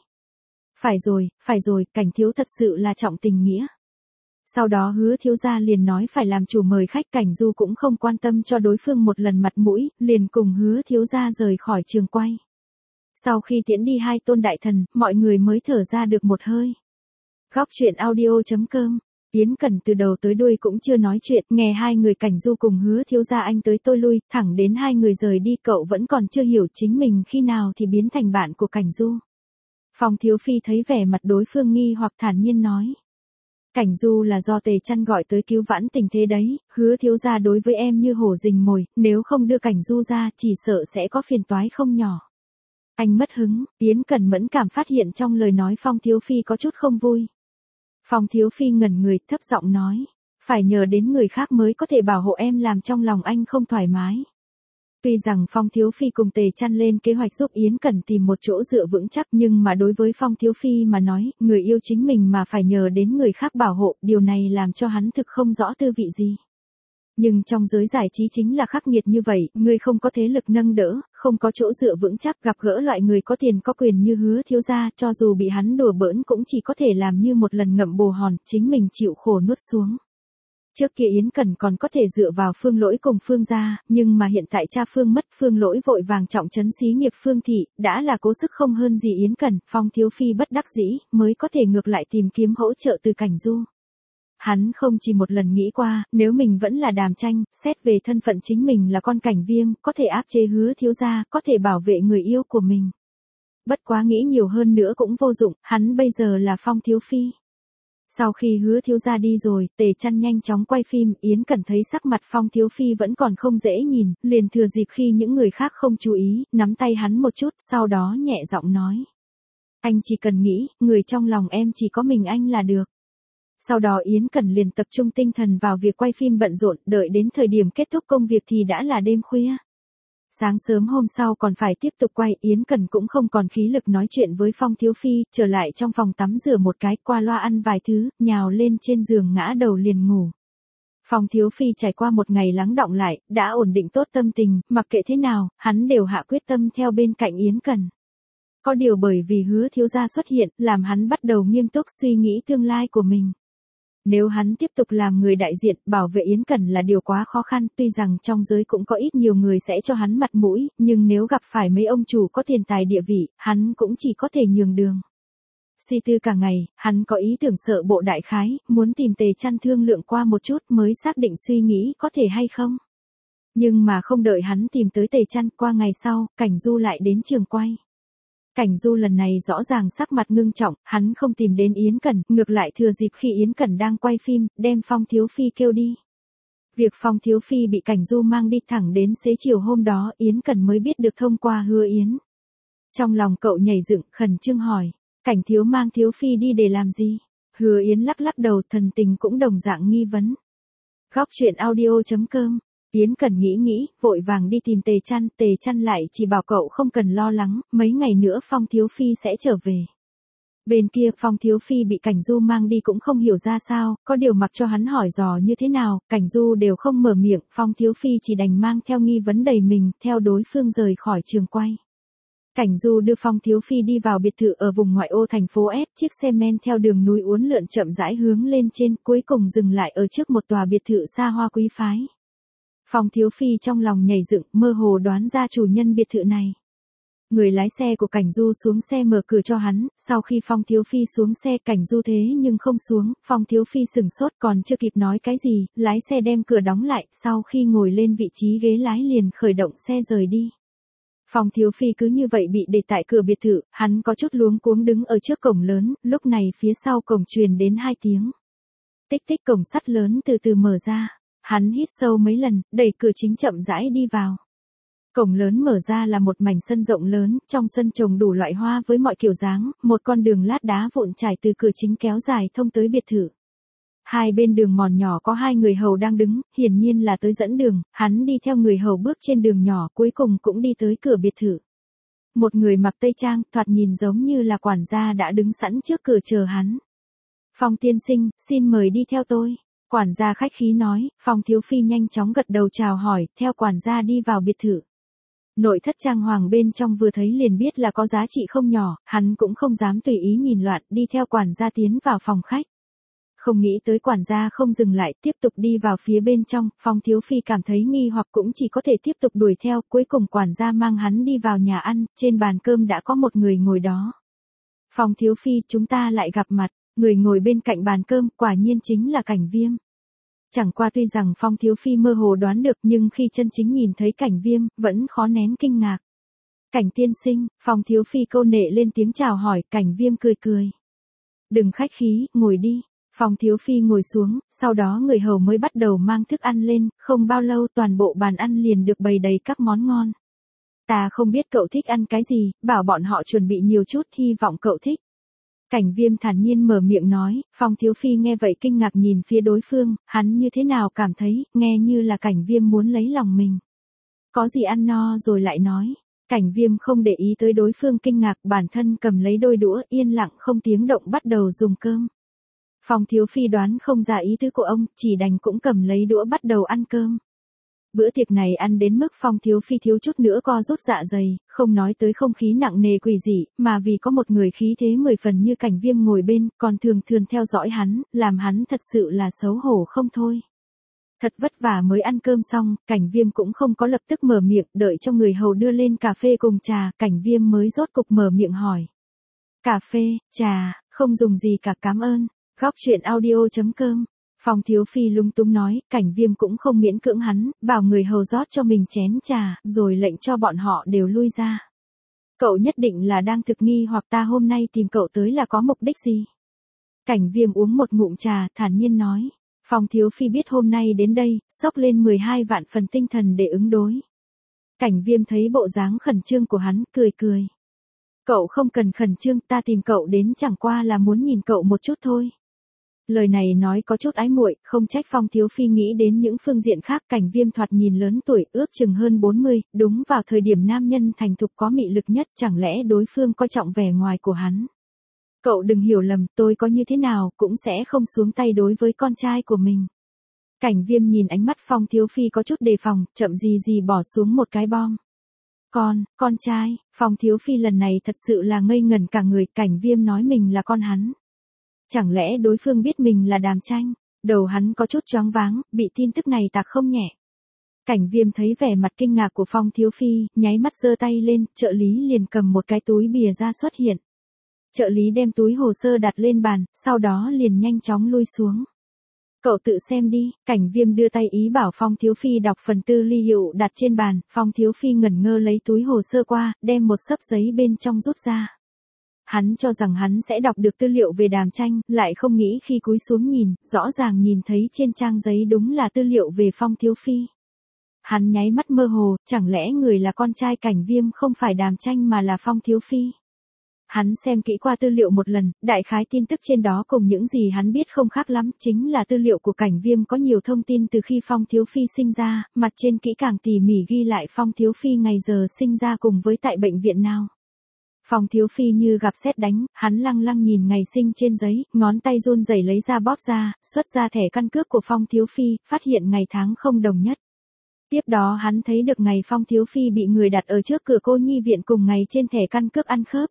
Phải rồi, Cảnh thiếu thật sự là trọng tình nghĩa. Sau đó Hứa thiếu gia liền nói phải làm chủ mời khách. Cảnh Du cũng không quan tâm cho đối phương một lần mặt mũi, liền cùng Hứa thiếu gia rời khỏi trường quay. Sau khi tiễn đi hai tôn đại thần, mọi người mới thở ra được một hơi. Góc truyện audio.com. Yến Cẩn từ đầu tới đuôi cũng chưa nói chuyện, nghe hai người Cảnh Du cùng Hứa thiếu gia anh tới tôi lui, thẳng đến hai người rời đi cậu vẫn còn chưa hiểu chính mình khi nào thì biến thành bạn của Cảnh Du. Phong Thiếu Phi thấy vẻ mặt đối phương nghi hoặc thản nhiên nói. Cảnh Du là do Tề Chăn gọi tới cứu vãn tình thế đấy, Hứa thiếu gia đối với em như hổ rình mồi, nếu không đưa Cảnh Du ra chỉ sợ sẽ có phiền toái không nhỏ. Anh mất hứng, Yến Cẩn mẫn cảm phát hiện trong lời nói Phong Thiếu Phi có chút không vui. Phong Thiếu Phi ngẩn người thấp giọng nói, phải nhờ đến người khác mới có thể bảo hộ em làm trong lòng anh không thoải mái. Tuy rằng Phong Thiếu Phi cùng Tề Chăn lên kế hoạch giúp Yến Cẩn tìm một chỗ dựa vững chắc nhưng mà đối với Phong Thiếu Phi mà nói, người yêu chính mình mà phải nhờ đến người khác bảo hộ, điều này làm cho hắn thực không rõ tư vị gì. Nhưng trong giới giải trí chính là khắc nghiệt như vậy, người không có thế lực nâng đỡ, không có chỗ dựa vững chắc, gặp gỡ loại người có tiền có quyền như Hứa thiếu gia, cho dù bị hắn đùa bỡn cũng chỉ có thể làm như một lần ngậm bồ hòn, chính mình chịu khổ nuốt xuống. Trước kia Yến Cẩn còn có thể dựa vào Phương Lỗi cùng Phương gia, nhưng mà hiện tại cha Phương mất, Phương Lỗi vội vàng trọng trấn xí nghiệp Phương thị, đã là cố sức không hơn gì Yến Cẩn, Phong Thiếu Phi bất đắc dĩ, mới có thể ngược lại tìm kiếm hỗ trợ từ Cảnh Du. hắn không chỉ một lần nghĩ qua, nếu mình vẫn là Đàm Tranh, xét về thân phận chính mình là con Cảnh Viêm, có thể áp chế Hứa thiếu gia, có thể bảo vệ người yêu của mình. Bất quá nghĩ nhiều hơn nữa cũng vô dụng, hắn bây giờ là Phong thiếu phi. Sau khi Hứa thiếu gia đi rồi, Tề Chăn nhanh chóng quay phim, Yến Cẩn thấy sắc mặt Phong thiếu phi vẫn còn không dễ nhìn, liền thừa dịp khi những người khác không chú ý, nắm tay hắn một chút, sau đó nhẹ giọng nói. Anh chỉ cần nghĩ, người trong lòng em chỉ có mình anh là được. Sau đó Yến Cẩn liền tập trung tinh thần vào việc quay phim bận rộn, đợi đến thời điểm kết thúc công việc thì đã là đêm khuya. Sáng sớm hôm sau còn phải tiếp tục quay, Yến Cẩn cũng không còn khí lực nói chuyện với Phong thiếu phi, trở lại trong phòng tắm rửa một cái, qua loa ăn vài thứ, nhào lên trên giường ngã đầu liền ngủ. Phong thiếu phi trải qua một ngày lắng đọng lại, đã ổn định tốt tâm tình, mặc kệ thế nào, hắn đều hạ quyết tâm theo bên cạnh Yến Cẩn. Có điều bởi vì Hứa thiếu gia xuất hiện, làm hắn bắt đầu nghiêm túc suy nghĩ tương lai của mình. Nếu hắn tiếp tục làm người đại diện, bảo vệ Yến Cẩn là điều quá khó khăn, tuy rằng trong giới cũng có ít nhiều người sẽ cho hắn mặt mũi, nhưng nếu gặp phải mấy ông chủ có tiền tài địa vị, hắn cũng chỉ có thể nhường đường. Suy tư cả ngày, hắn có ý tưởng sợ bộ đại khái, muốn tìm Tề Chăn thương lượng qua một chút mới xác định suy nghĩ có thể hay không. Nhưng mà không đợi hắn tìm tới Tề Chăn, qua ngày sau, Cảnh Du lại đến trường quay. Cảnh Du lần này rõ ràng sắc mặt ngưng trọng, hắn không tìm đến Yến Cẩn, ngược lại thừa dịp khi Yến Cẩn đang quay phim, đem Phong thiếu phi kêu đi. Việc Phong thiếu phi bị Cảnh Du mang đi thẳng đến xế chiều hôm đó, Yến Cẩn mới biết được thông qua Hứa Yến. Trong lòng cậu nhảy dựng, khẩn trương hỏi, Cảnh thiếu mang thiếu phi đi để làm gì? Hứa Yến lắc lắc đầu, thần tình cũng đồng dạng nghi vấn. Góc truyện audio.com. Yến Cẩn nghĩ, vội vàng đi tìm Tề Chăn lại chỉ bảo cậu không cần lo lắng, mấy ngày nữa Phong thiếu phi sẽ trở về. Bên kia Phong thiếu phi bị Cảnh Du mang đi cũng không hiểu ra sao, có điều mặc cho hắn hỏi dò như thế nào, Cảnh Du đều không mở miệng, Phong thiếu phi chỉ đành mang theo nghi vấn đầy mình, theo đối phương rời khỏi trường quay. Cảnh Du đưa Phong thiếu phi đi vào biệt thự ở vùng ngoại ô thành phố S, chiếc xe men theo đường núi uốn lượn chậm rãi hướng lên trên, cuối cùng dừng lại ở trước một tòa biệt thự xa hoa quý phái. Phong thiếu phi trong lòng nhảy dựng, mơ hồ đoán ra chủ nhân biệt thự này. Người lái xe của Cảnh Du xuống xe mở cửa cho hắn, sau khi Phong thiếu phi xuống xe, Cảnh Du thế nhưng không xuống, Phong thiếu phi sửng sốt còn chưa kịp nói cái gì, lái xe đem cửa đóng lại, sau khi ngồi lên vị trí ghế lái liền khởi động xe rời đi. Phong thiếu phi cứ như vậy bị để tại cửa biệt thự, hắn có chút luống cuống đứng ở trước cổng lớn, lúc này phía sau cổng truyền đến 2 tiếng. Tích tích, cổng sắt lớn từ từ mở ra. Hắn hít sâu mấy lần, đẩy cửa chính chậm rãi đi vào. Cổng lớn mở ra là một mảnh sân rộng lớn, trong sân trồng đủ loại hoa với mọi kiểu dáng, một con đường lát đá vụn trải từ cửa chính kéo dài thông tới biệt thự. Hai bên đường mòn nhỏ có 2 người hầu đang đứng, hiển nhiên là tới dẫn đường, hắn đi theo người hầu bước trên đường nhỏ, cuối cùng cũng đi tới cửa biệt thự. Một người mặc tây trang, thoạt nhìn giống như là quản gia đã đứng sẵn trước cửa chờ hắn. Phong tiên sinh, xin mời đi theo tôi. Quản gia khách khí nói, Phong thiếu phi nhanh chóng gật đầu chào hỏi, theo quản gia đi vào biệt thự. Nội thất trang hoàng bên trong vừa thấy liền biết là có giá trị không nhỏ, hắn cũng không dám tùy ý nhìn loạn, đi theo quản gia tiến vào phòng khách. Không nghĩ tới quản gia không dừng lại, tiếp tục đi vào phía bên trong, Phong thiếu phi cảm thấy nghi hoặc cũng chỉ có thể tiếp tục đuổi theo, cuối cùng quản gia mang hắn đi vào nhà ăn, trên bàn cơm đã có một người ngồi đó. Phong thiếu phi, chúng ta lại gặp mặt. Người ngồi bên cạnh bàn cơm quả nhiên chính là Cảnh Viêm. Chẳng qua tuy rằng Phong thiếu phi mơ hồ đoán được nhưng khi chân chính nhìn thấy Cảnh Viêm, vẫn khó nén kinh ngạc. Cảnh tiên sinh, Phong thiếu phi câu nệ lên tiếng chào hỏi, Cảnh Viêm cười cười. Đừng khách khí, ngồi đi. Phong thiếu phi ngồi xuống, sau đó người hầu mới bắt đầu mang thức ăn lên, không bao lâu toàn bộ bàn ăn liền được bày đầy các món ngon. Ta không biết cậu thích ăn cái gì, bảo bọn họ chuẩn bị nhiều chút, hy vọng cậu thích. Cảnh Viêm thản nhiên mở miệng nói, Phong thiếu phi nghe vậy kinh ngạc nhìn phía đối phương, hắn như thế nào cảm thấy, nghe như là Cảnh Viêm muốn lấy lòng mình. Có gì ăn no rồi lại nói. Cảnh Viêm không để ý tới đối phương kinh ngạc, bản thân cầm lấy đôi đũa, yên lặng không tiếng động bắt đầu dùng cơm. Phong thiếu phi đoán không ra ý tứ của ông, chỉ đành cũng cầm lấy đũa bắt đầu ăn cơm. Bữa tiệc này ăn đến mức Phong thiếu phi thiếu chút nữa co rút dạ dày, không nói tới không khí nặng nề quỷ dị, mà vì có một người khí thế 10 phần như Cảnh Viêm ngồi bên, còn thường theo dõi hắn, làm hắn thật sự là xấu hổ không thôi. Thật vất vả mới ăn cơm xong, Cảnh Viêm cũng không có lập tức mở miệng, đợi cho người hầu đưa lên cà phê cùng trà, Cảnh Viêm mới rốt cục mở miệng hỏi. Cà phê, trà, không dùng gì cả, cảm ơn. Góc truyện audio.com Phong Thiếu Phi lúng túng nói, Cảnh Viêm cũng không miễn cưỡng hắn, bảo người hầu rót cho mình chén trà, rồi lệnh cho bọn họ đều lui ra. Cậu nhất định là đang thực nghi hoặc ta hôm nay tìm cậu tới là có mục đích gì? Cảnh Viêm uống một ngụm trà, thản nhiên nói. Phong Thiếu Phi biết hôm nay đến đây, xốc lên 12 vạn phần tinh thần để ứng đối. Cảnh Viêm thấy bộ dáng khẩn trương của hắn, cười cười. Cậu không cần khẩn trương, ta tìm cậu đến chẳng qua là muốn nhìn cậu một chút thôi. Lời này nói có chút ái muội, không trách Phong Thiếu Phi nghĩ đến những phương diện khác. Cảnh Viêm thoạt nhìn lớn tuổi, ước chừng hơn 40, đúng vào thời điểm nam nhân thành thục có mị lực nhất, chẳng lẽ đối phương coi trọng vẻ ngoài của hắn. Cậu đừng hiểu lầm, tôi có như thế nào cũng sẽ không xuống tay đối với con trai của mình. Cảnh Viêm nhìn ánh mắt Phong Thiếu Phi có chút đề phòng, chậm gì bỏ xuống một cái bom. Con trai, Phong Thiếu Phi lần này thật sự là ngây ngẩn cả người. Cảnh Viêm nói mình là con hắn. Chẳng lẽ đối phương biết mình là Đàm Tranh? Đầu hắn có chút choáng váng, bị tin tức này tạc không nhẹ. Cảnh Viêm thấy vẻ mặt kinh ngạc của Phong Thiếu Phi, nháy mắt giơ tay lên, trợ lý liền cầm một cái túi bìa ra xuất hiện. Trợ lý đem túi hồ sơ đặt lên bàn, sau đó liền nhanh chóng lui xuống. Cậu tự xem đi. Cảnh Viêm đưa tay ý bảo Phong Thiếu Phi đọc phần tư ly hiệu đặt trên bàn. Phong Thiếu Phi ngẩn ngơ lấy túi hồ sơ qua, đem một xấp giấy bên trong rút ra. Hắn cho rằng hắn sẽ đọc được tư liệu về Đàm Tranh, lại không nghĩ khi cúi xuống nhìn, rõ ràng nhìn thấy trên trang giấy đúng là tư liệu về Phong Thiếu Phi. Hắn nháy mắt mơ hồ, chẳng lẽ người là con trai Cảnh Viêm không phải Đàm Tranh mà là Phong Thiếu Phi. Hắn xem kỹ qua tư liệu một lần, đại khái tin tức trên đó cùng những gì hắn biết không khác lắm, chính là tư liệu của Cảnh Viêm có nhiều thông tin từ khi Phong Thiếu Phi sinh ra, mặt trên kỹ càng tỉ mỉ ghi lại Phong Thiếu Phi ngày giờ sinh ra cùng với tại bệnh viện nào. Phong Thiếu Phi như gặp sét đánh, hắn lăng lăng nhìn ngày sinh trên giấy, ngón tay run rẩy lấy ra bóp ra, xuất ra thẻ căn cước của Phong Thiếu Phi, phát hiện ngày tháng không đồng nhất. Tiếp đó hắn thấy được ngày Phong Thiếu Phi bị người đặt ở trước cửa cô nhi viện cùng ngày trên thẻ căn cước ăn khớp.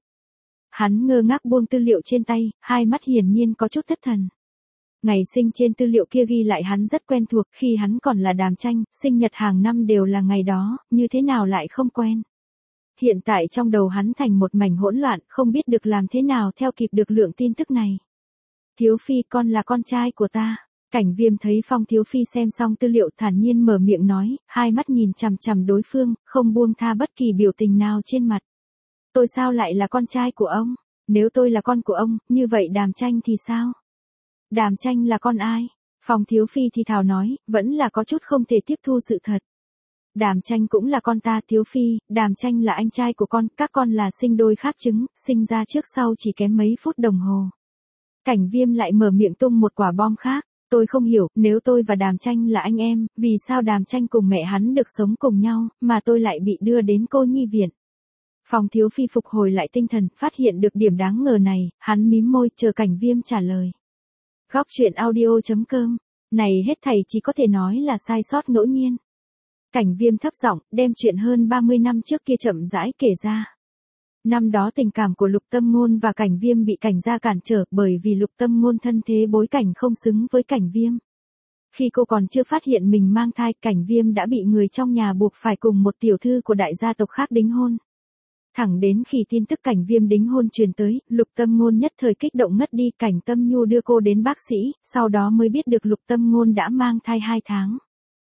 Hắn ngơ ngác buông tư liệu trên tay, hai mắt hiển nhiên có chút thất thần. Ngày sinh trên tư liệu kia ghi lại hắn rất quen thuộc, khi hắn còn là Đàm Tranh, sinh nhật hàng năm đều là ngày đó, như thế nào lại không quen. Hiện tại trong đầu hắn thành một mảnh hỗn loạn, không biết được làm thế nào theo kịp được lượng tin tức này. Thiếu Phi, con là con trai của ta. Cảnh Viêm thấy Phong Thiếu Phi xem xong tư liệu thản nhiên mở miệng nói, hai mắt nhìn chằm chằm đối phương, không buông tha bất kỳ biểu tình nào trên mặt. Tôi sao lại là con trai của ông? Nếu tôi là con của ông, như vậy Đàm Tranh thì sao? Đàm Tranh là con ai? Phong Thiếu Phi thì thào nói, vẫn là có chút không thể tiếp thu sự thật. Đàm Tranh cũng là con ta. Thiếu Phi, Đàm Tranh là anh trai của con, các con là sinh đôi khác trứng, sinh ra trước sau chỉ kém mấy phút đồng hồ. Cảnh Viêm lại mở miệng tung một quả bom khác. Tôi không hiểu, nếu tôi và Đàm Tranh là anh em, vì sao Đàm Tranh cùng mẹ hắn được sống cùng nhau, mà tôi lại bị đưa đến cô nhi viện. Phong Thiếu Phi phục hồi lại tinh thần, phát hiện được điểm đáng ngờ này, hắn mím môi chờ Cảnh Viêm trả lời. Góc truyện audio.com, này hết thảy chỉ có thể nói là sai sót ngẫu nhiên. Cảnh Viêm thấp giọng, đem chuyện hơn 30 năm trước kia chậm rãi kể ra. Năm đó tình cảm của Lục Tâm Ngôn và Cảnh Viêm bị Cảnh gia cản trở bởi vì Lục Tâm Ngôn thân thế bối cảnh không xứng với Cảnh Viêm. Khi cô còn chưa phát hiện mình mang thai, Cảnh Viêm đã bị người trong nhà buộc phải cùng một tiểu thư của đại gia tộc khác đính hôn. Thẳng đến khi tin tức Cảnh Viêm đính hôn truyền tới, Lục Tâm Ngôn nhất thời kích động ngất đi. Cảnh Tâm Nhu đưa cô đến bác sĩ, sau đó mới biết được Lục Tâm Ngôn đã mang thai 2 tháng.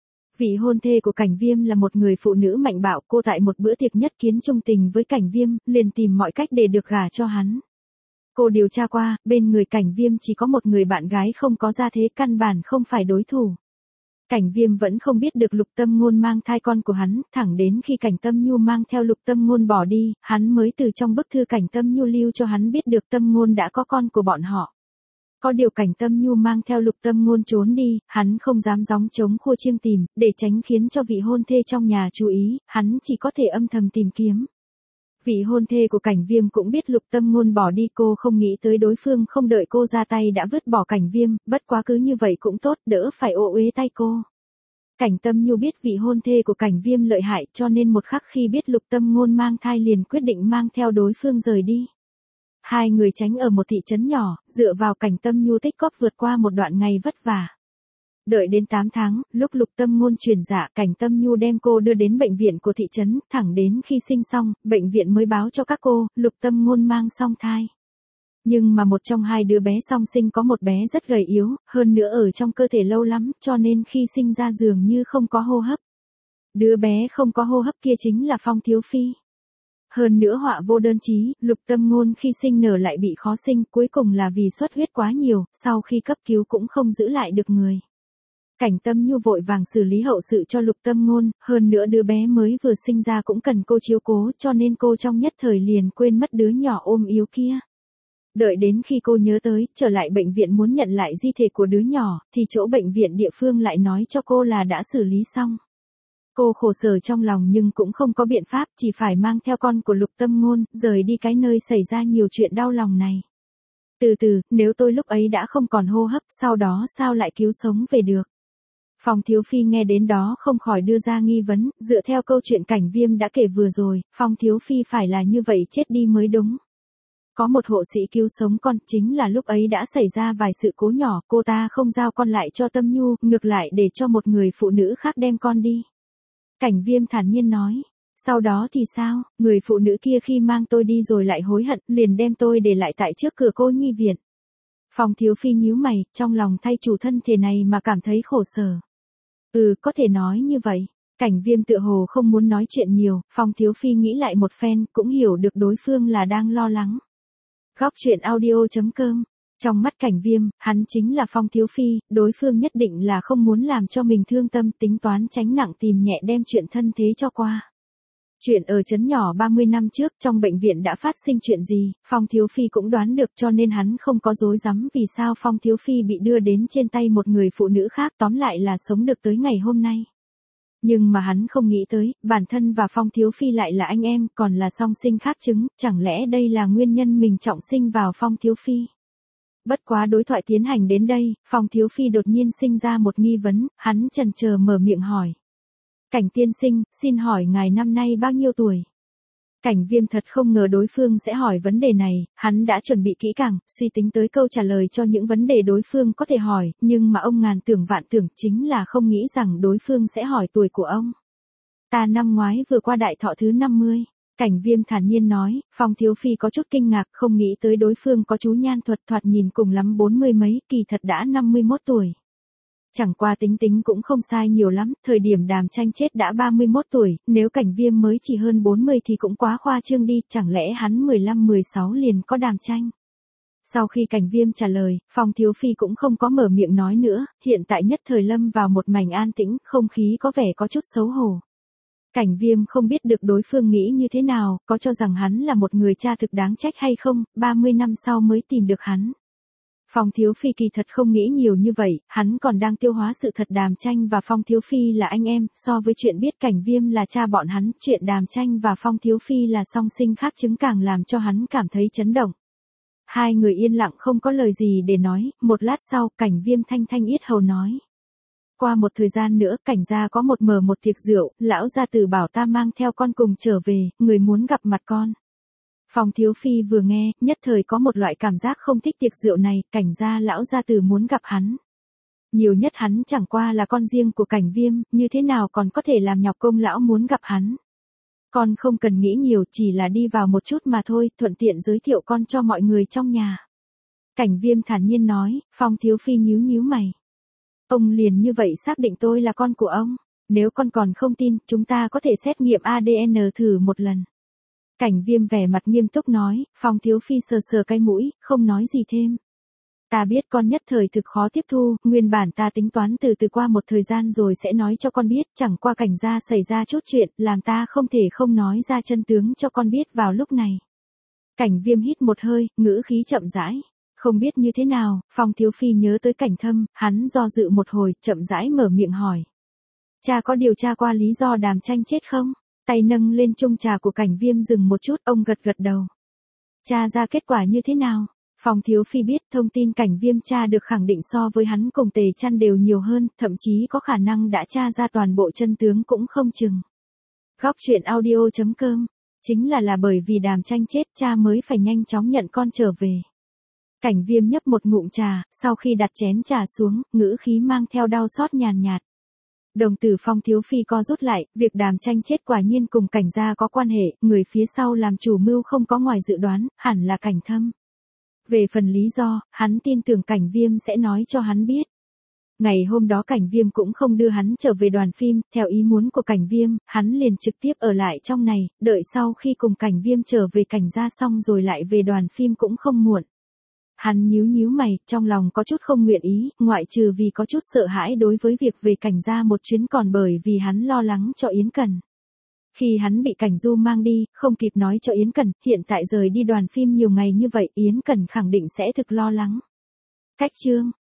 Vị hôn thê của Cảnh Viêm là một người phụ nữ mạnh bạo, cô tại một bữa tiệc nhất kiến trung tình với Cảnh Viêm, liền tìm mọi cách để được gả cho hắn. Cô điều tra qua, bên người Cảnh Viêm chỉ có một người bạn gái không có gia thế, căn bản không phải đối thủ. Cảnh Viêm vẫn không biết được Lục Tâm Ngôn mang thai con của hắn, thẳng đến khi Cảnh Tâm Nhu mang theo Lục Tâm Ngôn bỏ đi, hắn mới từ trong bức thư Cảnh Tâm Nhu lưu cho hắn biết được Tâm Ngôn đã có con của bọn họ. Có điều Cảnh Tâm Nhu mang theo Lục Tâm Ngôn trốn đi, hắn không dám gióng trống khua chiêng tìm, để tránh khiến cho vị hôn thê trong nhà chú ý, hắn chỉ có thể âm thầm tìm kiếm. Vị hôn thê của Cảnh Viêm cũng biết Lục Tâm Ngôn bỏ đi, cô không nghĩ tới đối phương không đợi cô ra tay đã vứt bỏ Cảnh Viêm, bất quá cứ như vậy cũng tốt, đỡ phải ô uế tay cô. Cảnh Tâm Nhu biết vị hôn thê của Cảnh Viêm lợi hại, cho nên một khắc khi biết Lục Tâm Ngôn mang thai liền quyết định mang theo đối phương rời đi. Hai người tránh ở một thị trấn nhỏ, dựa vào Cảnh Tâm Nhu tích góp vượt qua một đoạn ngày vất vả. Đợi đến 8 tháng, lúc Lục Tâm Ngôn chuyển dạ, Cảnh Tâm Nhu đem cô đưa đến bệnh viện của thị trấn, thẳng đến khi sinh xong, bệnh viện mới báo cho các cô, Lục Tâm Ngôn mang song thai. Nhưng mà một trong hai đứa bé song sinh có một bé rất gầy yếu, hơn nữa ở trong cơ thể lâu lắm, cho nên khi sinh ra dường như không có hô hấp. Đứa bé không có hô hấp kia chính là Phong Thiếu Phi. Hơn nữa họa vô đơn chí, Lục Tâm Ngôn khi sinh nở lại bị khó sinh, cuối cùng là vì xuất huyết quá nhiều, sau khi cấp cứu cũng không giữ lại được người. Cảnh Tâm Nhu vội vàng xử lý hậu sự cho Lục Tâm Ngôn, hơn nữa đứa bé mới vừa sinh ra cũng cần cô chiếu cố, cho nên cô trong nhất thời liền quên mất đứa nhỏ ôm yếu kia. Đợi đến khi cô nhớ tới, trở lại bệnh viện muốn nhận lại di thể của đứa nhỏ, thì chỗ bệnh viện địa phương lại nói cho cô là đã xử lý xong. Cô khổ sở trong lòng nhưng cũng không có biện pháp, chỉ phải mang theo con của Lục Tâm Ngôn, rời đi cái nơi xảy ra nhiều chuyện đau lòng này. Từ từ, nếu tôi lúc ấy đã không còn hô hấp, sau đó sao lại cứu sống về được? Phong Thiếu Phi nghe đến đó không khỏi đưa ra nghi vấn, dựa theo câu chuyện Cảnh Viêm đã kể vừa rồi, Phong Thiếu Phi phải là như vậy chết đi mới đúng. Có một hộ sĩ cứu sống con, chính là lúc ấy đã xảy ra vài sự cố nhỏ, cô ta không giao con lại cho Tâm Nhu, ngược lại để cho một người phụ nữ khác đem con đi. Cảnh Viêm thản nhiên nói, sau đó thì sao, người phụ nữ kia khi mang tôi đi rồi lại hối hận, liền đem tôi để lại tại trước cửa cô nhi viện. Phong Thiếu Phi nhíu mày, trong lòng thay chủ thân thể này mà cảm thấy khổ sở. Có thể nói như vậy. Cảnh Viêm tựa hồ không muốn nói chuyện nhiều, Phong Thiếu Phi nghĩ lại một phen, cũng hiểu được đối phương là đang lo lắng. Góc truyện audio.com. Trong mắt Cảnh Viêm, hắn chính là Phong Thiếu Phi, đối phương nhất định là không muốn làm cho mình thương tâm, tính toán tránh nặng tìm nhẹ đem chuyện thân thế cho qua. Chuyện ở trấn nhỏ 30 năm trước trong bệnh viện đã phát sinh chuyện gì, Phong Thiếu Phi cũng đoán được, cho nên hắn không có dối rắm vì sao Phong Thiếu Phi bị đưa đến trên tay một người phụ nữ khác, tóm lại là sống được tới ngày hôm nay. Nhưng mà hắn không nghĩ tới, bản thân và Phong Thiếu Phi lại là anh em, còn là song sinh khác trứng, chẳng lẽ đây là nguyên nhân mình trọng sinh vào Phong Thiếu Phi. Bất quá đối thoại tiến hành đến đây, Phong Thiếu Phi đột nhiên sinh ra một nghi vấn, hắn chần chờ mở miệng hỏi. Cảnh tiên sinh, xin hỏi ngài năm nay bao nhiêu tuổi? Cảnh Viêm thật không ngờ đối phương sẽ hỏi vấn đề này, hắn đã chuẩn bị kỹ càng, suy tính tới câu trả lời cho những vấn đề đối phương có thể hỏi, nhưng mà ông ngàn tưởng vạn tưởng chính là không nghĩ rằng đối phương sẽ hỏi tuổi của ông. Ta năm ngoái vừa qua đại thọ thứ 50. Cảnh Viêm thản nhiên nói, Phong Thiếu Phi có chút kinh ngạc, không nghĩ tới đối phương có chú nhan thuật, thoạt nhìn cùng lắm 40 mấy, kỳ thật đã 51 tuổi. Chẳng qua tính tính cũng không sai nhiều lắm, thời điểm Đàm Tranh chết đã 31 tuổi, nếu Cảnh Viêm mới chỉ hơn 40 thì cũng quá khoa trương đi, chẳng lẽ hắn 15-16 liền có Đàm Tranh. Sau khi Cảnh Viêm trả lời, Phong Thiếu Phi cũng không có mở miệng nói nữa, hiện tại nhất thời lâm vào một mảnh an tĩnh, không khí có vẻ có chút xấu hổ. Cảnh Viêm không biết được đối phương nghĩ như thế nào, có cho rằng hắn là một người cha thực đáng trách hay không, 30 năm sau mới tìm được hắn. Phong Thiếu Phi kỳ thật không nghĩ nhiều như vậy, hắn còn đang tiêu hóa sự thật Đàm Tranh và Phong Thiếu Phi là anh em, so với chuyện biết Cảnh Viêm là cha bọn hắn, chuyện Đàm Tranh và Phong Thiếu Phi là song sinh khác trứng càng làm cho hắn cảm thấy chấn động. Hai người yên lặng không có lời gì để nói, một lát sau, Cảnh Viêm thanh thanh yết hầu nói. Qua một thời gian nữa, Cảnh gia có một tiệc rượu, lão gia tử bảo ta mang theo con cùng trở về, người muốn gặp mặt con. Phong Thiếu Phi vừa nghe, nhất thời có một loại cảm giác không thích tiệc rượu này, Cảnh gia lão gia tử muốn gặp hắn. Nhiều nhất hắn chẳng qua là con riêng của Cảnh Viêm, như thế nào còn có thể làm nhọc công lão muốn gặp hắn. Con không cần nghĩ nhiều, chỉ là đi vào một chút mà thôi, thuận tiện giới thiệu con cho mọi người trong nhà. Cảnh Viêm thản nhiên nói, Phong Thiếu Phi nhíu nhíu mày. Ông liền như vậy xác định tôi là con của ông, nếu con còn không tin, chúng ta có thể xét nghiệm ADN thử một lần. Cảnh Viêm vẻ mặt nghiêm túc nói, Phong Thiếu Phi sờ sờ cái mũi, không nói gì thêm. Ta biết con nhất thời thực khó tiếp thu, nguyên bản ta tính toán từ qua một thời gian rồi sẽ nói cho con biết, chẳng qua Cảnh gia xảy ra chút chuyện, làm ta không thể không nói ra chân tướng cho con biết vào lúc này. Cảnh Viêm hít một hơi, ngữ khí chậm rãi. Không biết như thế nào, Phong Thiếu Phi nhớ tới Cảnh Thâm, hắn do dự một hồi, chậm rãi mở miệng hỏi. Cha có điều tra qua lý do Đàm Tranh chết không? Tay nâng lên chung trà của Cảnh Viêm dừng một chút, ông gật gật đầu. Tra ra kết quả như thế nào? Phong Thiếu Phi biết thông tin Cảnh Viêm tra được khẳng định so với hắn cùng Tề Chăn đều nhiều hơn, thậm chí có khả năng đã tra ra toàn bộ chân tướng cũng không chừng. Góc truyện audio.com. Chính là bởi vì Đàm Tranh chết cha mới phải nhanh chóng nhận con trở về. Cảnh Viêm nhấp một ngụm trà, sau khi đặt chén trà xuống, ngữ khí mang theo đau xót nhàn nhạt. Đồng tử Phong Thiếu Phi co rút lại, việc Đàm Tranh chết quả nhiên cùng Cảnh gia có quan hệ, người phía sau làm chủ mưu không có ngoài dự đoán, hẳn là Cảnh Thâm. Về phần lý do, hắn tin tưởng Cảnh Viêm sẽ nói cho hắn biết. Ngày hôm đó Cảnh Viêm cũng không đưa hắn trở về đoàn phim, theo ý muốn của Cảnh Viêm, hắn liền trực tiếp ở lại trong này, đợi sau khi cùng Cảnh Viêm trở về Cảnh gia xong rồi lại về đoàn phim cũng không muộn. Hắn nhíu mày, trong lòng có chút không nguyện ý, ngoại trừ vì có chút sợ hãi đối với việc về Cảnh gia một chuyến còn bởi vì hắn lo lắng cho Yến Cần. Khi hắn bị Cảnh Du mang đi, không kịp nói cho Yến Cần, hiện tại rời đi đoàn phim nhiều ngày như vậy, Yến Cần khẳng định sẽ thực lo lắng. Cách chương